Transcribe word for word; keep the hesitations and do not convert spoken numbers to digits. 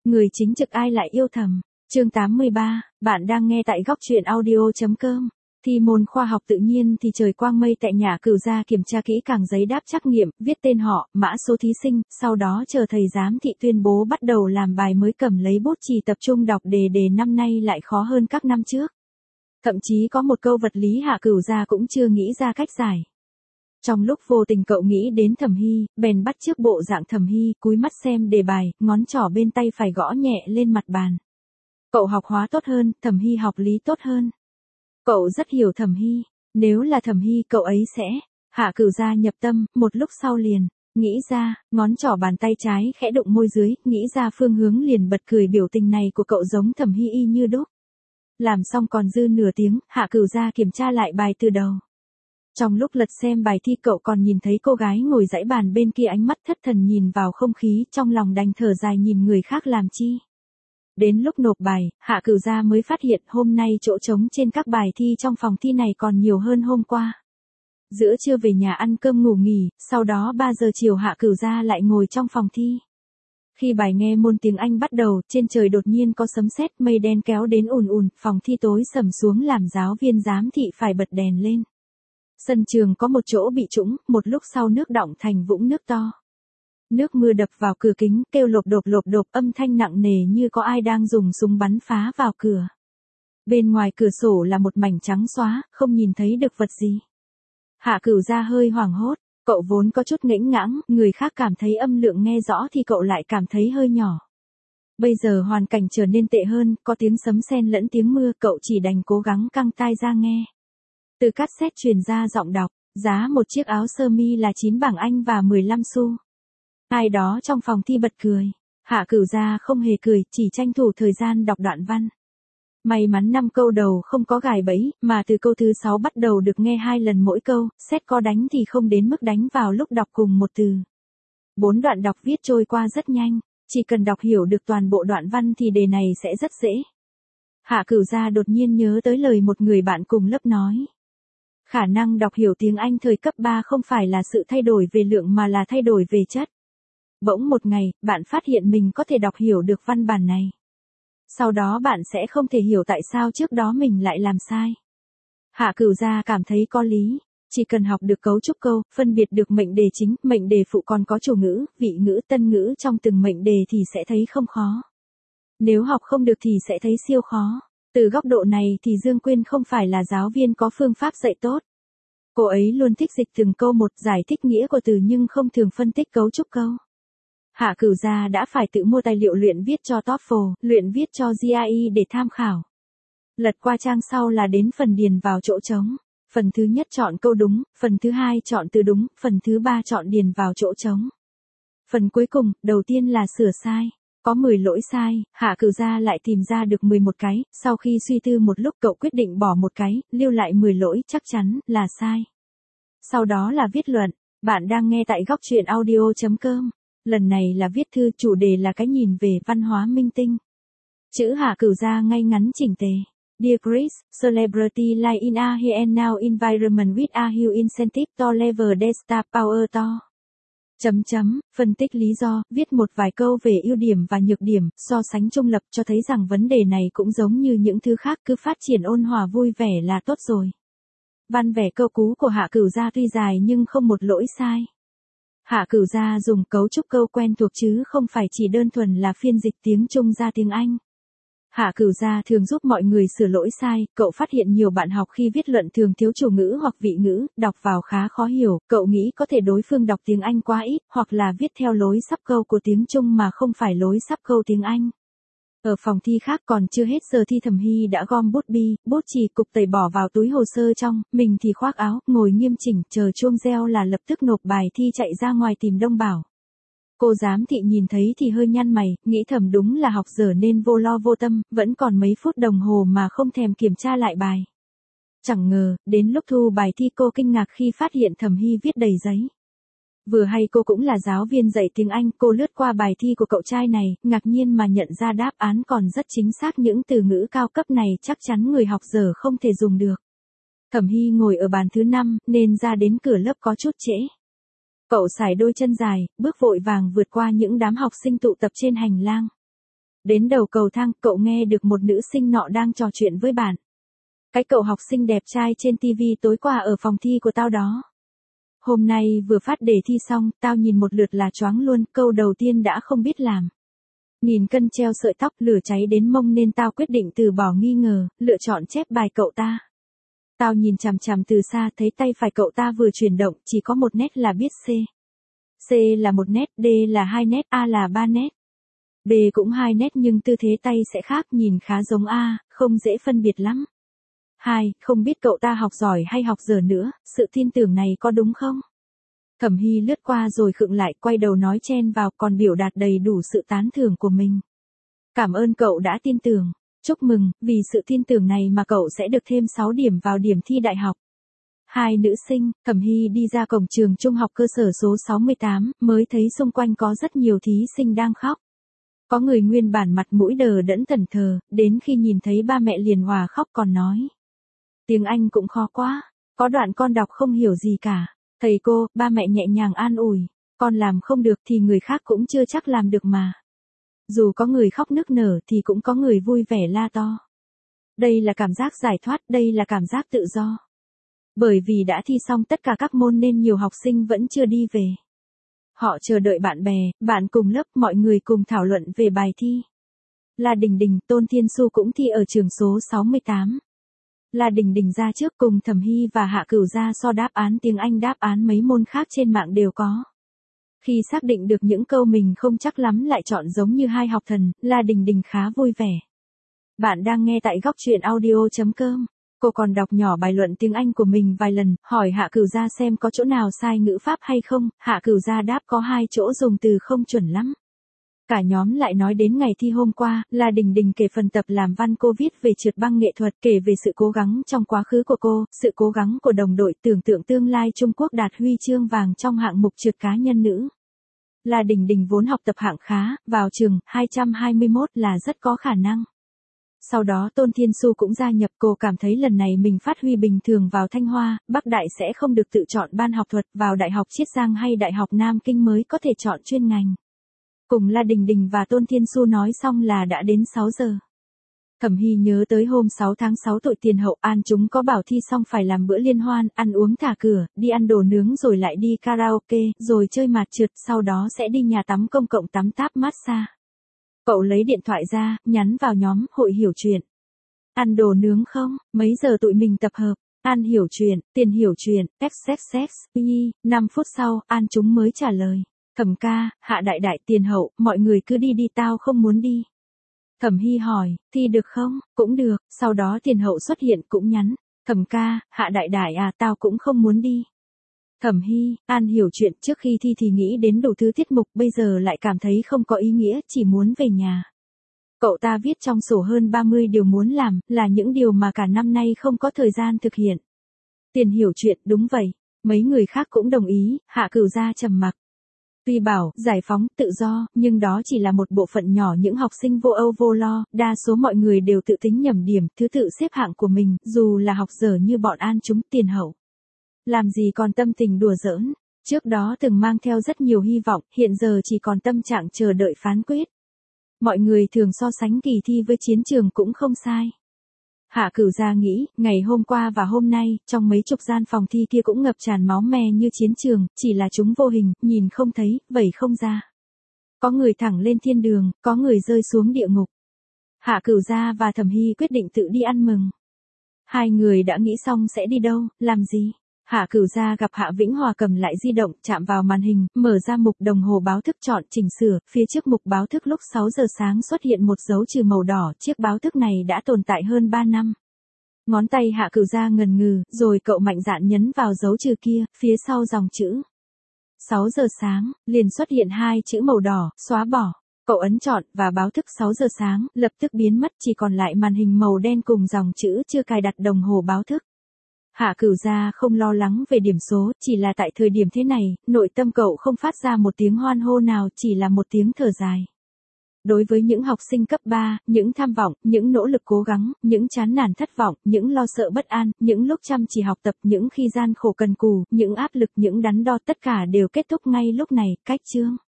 Người chính trực ai lại yêu thầm. Chương tám mươi ba, bạn đang nghe tại góc truyện audio.com. Thi môn khoa học tự nhiên thì trời quang mây tại nhà Cửu gia kiểm tra kỹ càng giấy đáp trắc nghiệm, viết tên họ, mã số thí sinh, sau đó chờ thầy giám thị tuyên bố bắt đầu làm bài mới cầm lấy bút chì tập trung đọc đề. Đề năm nay lại khó hơn các năm trước. Thậm chí có một câu vật lý Hạ Cửu gia cũng chưa nghĩ ra cách giải. Trong lúc vô tình cậu nghĩ đến Thẩm Hy, bèn bắt chước bộ dạng Thẩm Hy, cúi mắt xem đề bài, ngón trỏ bên tay phải gõ nhẹ lên mặt bàn. Cậu học hóa tốt hơn, Thẩm Hy học lý tốt hơn. Cậu rất hiểu Thẩm Hy, nếu là Thẩm Hy cậu ấy sẽ. Hạ Cửu gia nhập tâm, một lúc sau liền, nghĩ ra, ngón trỏ bàn tay trái khẽ đụng môi dưới, nghĩ ra phương hướng liền bật cười, biểu tình này của cậu giống Thẩm Hy y như đúc. Làm xong còn dư nửa tiếng, Hạ Cửu gia kiểm tra lại bài từ đầu. Trong lúc lật xem bài thi cậu còn nhìn thấy cô gái ngồi dãy bàn bên kia ánh mắt thất thần nhìn vào không khí, trong lòng đành thở dài nhìn người khác làm chi. Đến lúc nộp bài, Hạ Cửu gia mới phát hiện hôm nay chỗ trống trên các bài thi trong phòng thi này còn nhiều hơn hôm qua. Giữa trưa về nhà ăn cơm ngủ nghỉ, sau đó ba giờ chiều Hạ Cửu gia lại ngồi trong phòng thi. Khi bài nghe môn tiếng Anh bắt đầu, trên trời đột nhiên có sấm sét, mây đen kéo đến ùn ùn, phòng thi tối sầm xuống làm giáo viên giám thị phải bật đèn lên. Sân trường có một chỗ bị trũng, một lúc sau nước đọng thành vũng nước to. Nước mưa đập vào cửa kính, kêu lộp độp lộp độp, âm thanh nặng nề như có ai đang dùng súng bắn phá vào cửa. Bên ngoài cửa sổ là một mảnh trắng xóa, không nhìn thấy được vật gì. Hạ Cửu gia hơi hoảng hốt, cậu vốn có chút ngễnh ngãng, người khác cảm thấy âm lượng nghe rõ thì cậu lại cảm thấy hơi nhỏ. Bây giờ hoàn cảnh trở nên tệ hơn, có tiếng sấm sét lẫn tiếng mưa, cậu chỉ đành cố gắng căng tai ra nghe. Từ cassette truyền ra giọng đọc, giá một chiếc áo sơ mi là chín bảng Anh và mười lăm xu. Ai đó trong phòng thi bật cười. Hạ Cửu gia không hề cười, chỉ tranh thủ thời gian đọc đoạn văn. May mắn năm câu đầu không có gài bẫy, mà từ câu thứ sáu bắt đầu được nghe hai lần mỗi câu, xét có đánh thì không đến mức đánh vào lúc đọc cùng một từ. Bốn đoạn đọc viết trôi qua rất nhanh, chỉ cần đọc hiểu được toàn bộ đoạn văn thì đề này sẽ rất dễ. Hạ Cửu gia đột nhiên nhớ tới lời một người bạn cùng lớp nói. Khả năng đọc hiểu tiếng Anh thời cấp ba không phải là sự thay đổi về lượng mà là thay đổi về chất. Bỗng một ngày, bạn phát hiện mình có thể đọc hiểu được văn bản này. Sau đó bạn sẽ không thể hiểu tại sao trước đó mình lại làm sai. Hạ Cửu gia cảm thấy có lý. Chỉ cần học được cấu trúc câu, phân biệt được mệnh đề chính, mệnh đề phụ còn có chủ ngữ, vị ngữ, tân ngữ trong từng mệnh đề thì sẽ thấy không khó. Nếu học không được thì sẽ thấy siêu khó. Từ góc độ này thì Dương Quyên không phải là giáo viên có phương pháp dạy tốt. Cô ấy luôn thích dịch từng câu một, giải thích nghĩa của từ nhưng không thường phân tích cấu trúc câu. Hạ Cửu gia đã phải tự mua tài liệu luyện viết cho TOEFL, luyện viết cho giê i e để tham khảo. Lật qua trang sau là đến phần điền vào chỗ trống. Phần thứ nhất chọn câu đúng, phần thứ hai chọn từ đúng, phần thứ ba chọn điền vào chỗ trống. Phần cuối cùng, đầu tiên là sửa sai. Có mười lỗi sai, Hạ Cửu gia lại tìm ra được mười một cái, sau khi suy tư một lúc cậu quyết định bỏ một cái, lưu lại mười lỗi, chắc chắn là sai. Sau đó là viết luận, bạn đang nghe tại góc truyện audio.com. Lần này là viết thư, chủ đề là cái nhìn về văn hóa minh tinh. Chữ Hạ Cửu gia ngay ngắn chỉnh tề. Dear Chris, celebrity life in a here and now environment with a huge incentive to lever their star power to. Chấm chấm, phân tích lý do, viết một vài câu về ưu điểm và nhược điểm, so sánh trung lập cho thấy rằng vấn đề này cũng giống như những thứ khác, cứ phát triển ôn hòa vui vẻ là tốt rồi. Văn vẻ câu cú của Hạ Cửu gia tuy dài nhưng không một lỗi sai. Hạ Cửu gia dùng cấu trúc câu quen thuộc chứ không phải chỉ đơn thuần là phiên dịch tiếng Trung ra tiếng Anh. Hạ Cửu gia thường giúp mọi người sửa lỗi sai, cậu phát hiện nhiều bạn học khi viết luận thường thiếu chủ ngữ hoặc vị ngữ, đọc vào khá khó hiểu, cậu nghĩ có thể đối phương đọc tiếng Anh quá ít, hoặc là viết theo lối sắp câu của tiếng Trung mà không phải lối sắp câu tiếng Anh. Ở phòng thi khác còn chưa hết giờ thi, Thẩm Hy đã gom bút bi, bút chì, cục tẩy bỏ vào túi hồ sơ trong, mình thì khoác áo, ngồi nghiêm chỉnh, chờ chuông reo là lập tức nộp bài thi chạy ra ngoài tìm Đông Bảo. Cô giám thị nhìn thấy thì hơi nhăn mày, nghĩ thầm đúng là học dở nên vô lo vô tâm, vẫn còn mấy phút đồng hồ mà không thèm kiểm tra lại bài. Chẳng ngờ, đến lúc thu bài thi cô kinh ngạc khi phát hiện Thẩm Hy viết đầy giấy. Vừa hay cô cũng là giáo viên dạy tiếng Anh, cô lướt qua bài thi của cậu trai này, ngạc nhiên mà nhận ra đáp án còn rất chính xác, những từ ngữ cao cấp này chắc chắn người học dở không thể dùng được. Thẩm Hy ngồi ở bàn thứ năm, nên ra đến cửa lớp có chút trễ. Cậu sải đôi chân dài, bước vội vàng vượt qua những đám học sinh tụ tập trên hành lang. Đến đầu cầu thang, cậu nghe được một nữ sinh nọ đang trò chuyện với bạn. Cái cậu học sinh đẹp trai trên tivi tối qua ở phòng thi của tao đó. Hôm nay vừa phát đề thi xong, tao nhìn một lượt là choáng luôn, câu đầu tiên đã không biết làm. Nghìn cân treo sợi tóc, lửa cháy đến mông nên tao quyết định từ bỏ nghi ngờ, lựa chọn chép bài cậu ta. Tao nhìn chằm chằm từ xa thấy tay phải cậu ta vừa chuyển động, chỉ có một nét là biết C. C là một nét, D là hai nét, A là ba nét. B cũng hai nét nhưng tư thế tay sẽ khác, nhìn khá giống A, không dễ phân biệt lắm. Hai, không biết cậu ta học giỏi hay học dở nữa, sự tin tưởng này có đúng không? Thẩm Hy lướt qua rồi khựng lại, quay đầu nói chen vào, còn biểu đạt đầy đủ sự tán thưởng của mình. Cảm ơn cậu đã tin tưởng. Chúc mừng, vì sự tin tưởng này mà cậu sẽ được thêm sáu điểm vào điểm thi đại học. Hai nữ sinh, Thẩm Hy đi ra cổng trường trung học cơ sở số sáu mươi tám, mới thấy xung quanh có rất nhiều thí sinh đang khóc. Có người nguyên bản mặt mũi đờ đẫn thẫn thờ, đến khi nhìn thấy ba mẹ liền hòa khóc còn nói. Tiếng Anh cũng khó quá, có đoạn con đọc không hiểu gì cả. Thầy cô, ba mẹ nhẹ nhàng an ủi, con làm không được thì người khác cũng chưa chắc làm được mà. Dù có người khóc nức nở thì cũng có người vui vẻ la to. Đây là cảm giác giải thoát, đây là cảm giác tự do. Bởi vì đã thi xong tất cả các môn nên nhiều học sinh vẫn chưa đi về. Họ chờ đợi bạn bè, bạn cùng lớp, mọi người cùng thảo luận về bài thi. La Đình Đình, Tôn Thiên Xu cũng thi ở trường số sáu mươi tám. La Đình Đình ra trước cùng Thẩm Hy và Hạ Cửu ra so đáp án tiếng Anh, đáp án mấy môn khác trên mạng đều có. Khi xác định được những câu mình không chắc lắm lại chọn giống như hai học thần, La Đình Đình khá vui vẻ. Bạn đang nghe tại góc truyện audio chấm com. Cô còn đọc nhỏ bài luận tiếng Anh của mình vài lần, hỏi Hạ Cửu ra xem có chỗ nào sai ngữ pháp hay không, Hạ Cửu ra đáp có hai chỗ dùng từ không chuẩn lắm. Cả nhóm lại nói đến ngày thi hôm qua, La Đình Đình kể phần tập làm văn cô viết về trượt băng nghệ thuật, kể về sự cố gắng trong quá khứ của cô, sự cố gắng của đồng đội, tưởng tượng tương lai Trung Quốc đạt huy chương vàng trong hạng mục trượt cá nhân nữ. La Đình Đình vốn học tập hạng khá, vào trường hai trăm hai mươi mốt là rất có khả năng. Sau đó Tôn Thiên Xu cũng gia nhập, cô cảm thấy lần này mình phát huy bình thường vào Thanh Hoa, Bắc Đại sẽ không được tự chọn ban học thuật, vào Đại học Chiết Giang hay Đại học Nam Kinh mới có thể chọn chuyên ngành. Cùng La Đình Đình và Tôn Thiên Xu nói xong là đã đến sáu giờ. Thẩm Hy nhớ tới hôm sáu tháng sáu tội tiền hậu, An chúng có bảo thi xong phải làm bữa liên hoan, ăn uống thả cửa, đi ăn đồ nướng rồi lại đi karaoke, rồi chơi mạt trượt, sau đó sẽ đi nhà tắm công cộng tắm táp massage. Cậu lấy điện thoại ra, nhắn vào nhóm hội hiểu chuyện. Ăn đồ nướng không? Mấy giờ tụi mình tập hợp? An hiểu chuyện, Tiền hiểu chuyện, xxx, y, năm phút sau, An chúng mới trả lời. Thẩm ca, Hạ đại đại, Tiền hậu, mọi người cứ đi đi, tao không muốn đi. Thẩm Hy hỏi, thi được không? Cũng được, sau đó Tiền hậu xuất hiện cũng nhắn. Thẩm ca, Hạ đại đại à, tao cũng không muốn đi. Thẩm Hy, An hiểu chuyện, trước khi thi thì nghĩ đến đủ thứ tiết mục, bây giờ lại cảm thấy không có ý nghĩa, chỉ muốn về nhà. Cậu ta viết trong sổ hơn ba mươi điều muốn làm, là những điều mà cả năm nay không có thời gian thực hiện. Tiền hiểu chuyện, đúng vậy. Mấy người khác cũng đồng ý, Hạ Cửu ra trầm mặc. Tuy bảo, giải phóng, tự do, nhưng đó chỉ là một bộ phận nhỏ những học sinh vô âu vô lo, đa số mọi người đều tự tính nhẩm điểm, thứ tự xếp hạng của mình, dù là học dở như bọn An chúng, Tiền hậu. Làm gì còn tâm tình đùa giỡn, trước đó từng mang theo rất nhiều hy vọng, hiện giờ chỉ còn tâm trạng chờ đợi phán quyết. Mọi người thường so sánh kỳ thi với chiến trường cũng không sai. Hạ Cửu ra nghĩ, ngày hôm qua và hôm nay, trong mấy chục gian phòng thi kia cũng ngập tràn máu me như chiến trường, chỉ là chúng vô hình, nhìn không thấy, vẩy không ra. Có người thẳng lên thiên đường, có người rơi xuống địa ngục. Hạ Cửu ra và Thẩm Hy quyết định tự đi ăn mừng. Hai người đã nghĩ xong sẽ đi đâu, làm gì. Hạ Cửu ra gặp Hạ Vĩnh Hòa cầm lại di động, chạm vào màn hình, mở ra mục đồng hồ báo thức chọn chỉnh sửa, phía trước mục báo thức lúc sáu giờ sáng xuất hiện một dấu trừ màu đỏ, chiếc báo thức này đã tồn tại hơn ba năm. Ngón tay Hạ Cửu ra ngần ngừ, rồi cậu mạnh dạn nhấn vào dấu trừ kia, phía sau dòng chữ. sáu giờ sáng, liền xuất hiện hai chữ màu đỏ, xóa bỏ. Cậu ấn chọn, và báo thức sáu giờ sáng, lập tức biến mất, chỉ còn lại màn hình màu đen cùng dòng chữ chưa cài đặt đồng hồ báo thức. Hạ Cửu ra không lo lắng về điểm số, chỉ là tại thời điểm thế này, nội tâm cậu không phát ra một tiếng hoan hô nào, chỉ là một tiếng thở dài. Đối với những học sinh cấp ba, những tham vọng, những nỗ lực cố gắng, những chán nản thất vọng, những lo sợ bất an, những lúc chăm chỉ học tập, những khi gian khổ cần cù, những áp lực, những đắn đo, tất cả đều kết thúc ngay lúc này, cách chương.